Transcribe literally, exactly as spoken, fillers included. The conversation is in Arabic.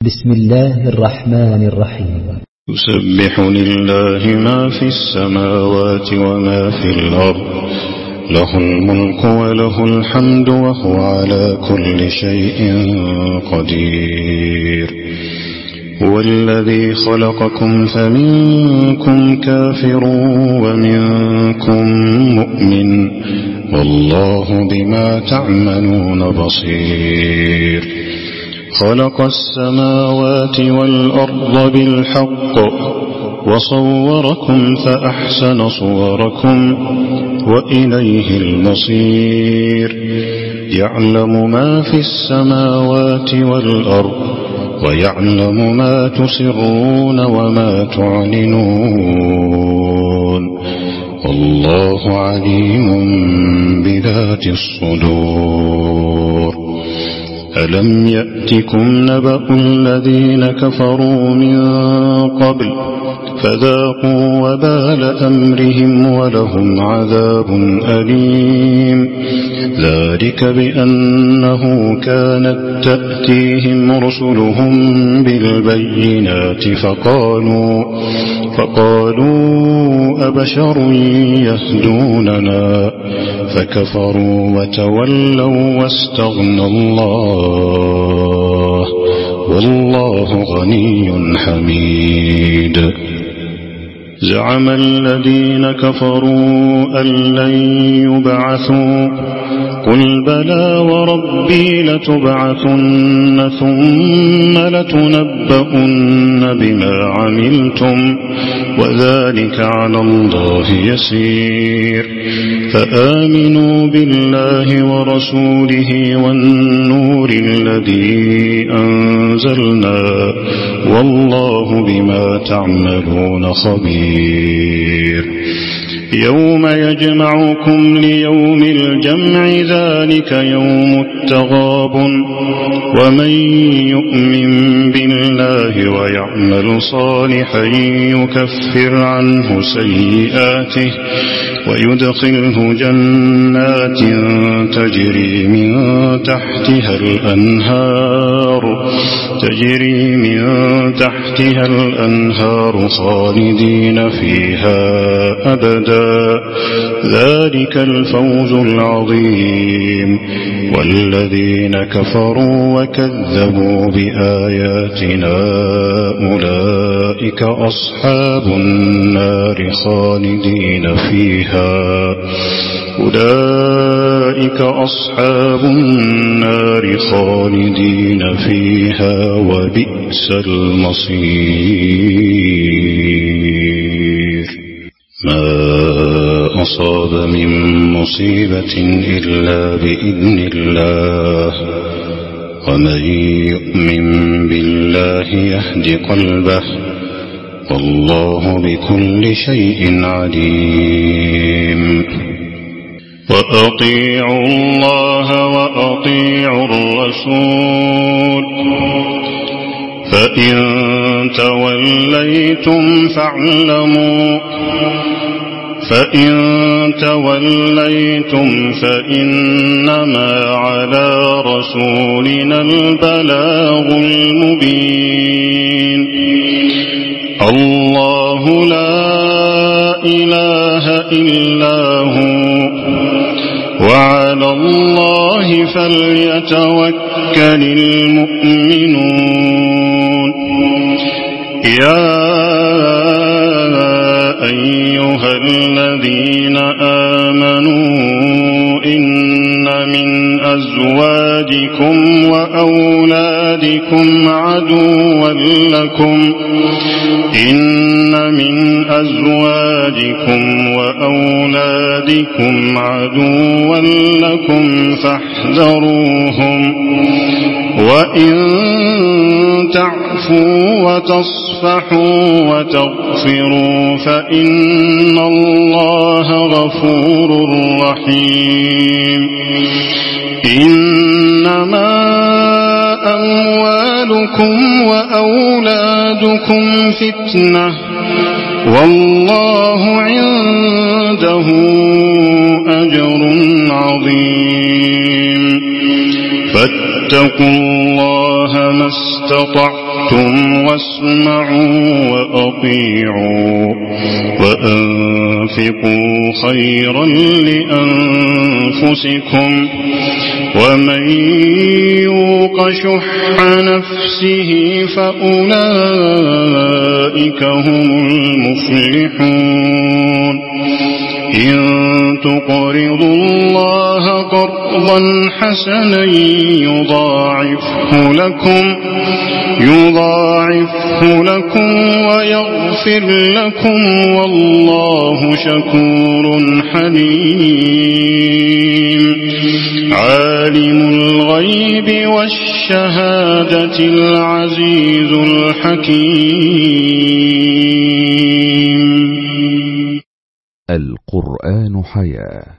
بسم الله الرحمن الرحيم. يسبح لله ما في السماوات وما في الأرض، له الملك وله الحمد وهو على كل شيء قدير. هو الذي خلقكم فمنكم كافر ومنكم مؤمن، والله بما تعملون بصير. خلق السماوات والأرض بالحق وصوركم فأحسن صوركم وإليه المصير. يعلم ما في السماوات والأرض ويعلم ما تسرون وما تعلنون، والله عليم بذات الصدور. ألم يأتكم نبأ الذين كفروا من قبل فذاقوا وبال أمرهم ولهم عذاب أليم. ذلك بأنه كانت تأتيهم رسلهم بالبينات فقالوا فقالوا أبشر يهدوننا فكفروا وتولوا واستغنى الله، والله غني حميد. زعم الذين كفروا أن لن يبعثوا، قل بلى وربي لتبعثن ثم لتنبؤن بما عملتم وذلك على الله يسير. فآمنوا بالله ورسوله والنور الذي أنزلنا، والله بما تعملون خبير. يوم يجمعكم ليوم الجمع ذلك يوم التغابن، ومن يؤمن بالله ويعمل صالحا يكفر عنه سيئاته ويدخله جنات تجري من تحتها الأنهار تجري من تحتها الأنهار خالدين فيها أبدا، ذلك الفوز العظيم. والذين كفروا وكذبوا بآياتنا أولئك أصحاب النار خالدين فيها أولئك أصحاب النار خالدين فيها وبئس المصير. ما أصاب من مصيبة إلا بإذن الله، ومن يؤمن بالله يهد قلبه، والله بكل شيء عليم. وأطيعوا الله وأطيعوا الرسول، فإن توليتم فاعلموا فإن توليتم فإنما على رسولنا البلاغ المبين. الله لا إله إلا هو، وعلى الله فليتوكل المؤمنون. يا أيها الذين آمنوا إن من أزواجكم وأولادكم عدوا لكم إن من أزواجكم وأولادكم عدوا لكم فاحذروهم، وإن تعفوا وتصفحوا وتغفروا فإن الله غفور رحيم. إنما أموالكم وأولادكم فتنة، والله عنده أجر عظيم. فاتقوا الله ما استطعتم واسمعوا وأطيعوا وأنفقوا خيرا لأنفسكم ومن يوق شح نفسه فأولئك هم المفلحون إن تقرضوا الله قرضا حسنا يضاعفه لكم يضاعفه لكم ويغفر لكم والله شكور حليم عالم الغيب والشهادة العزيز الحكيم. القرآن حياة.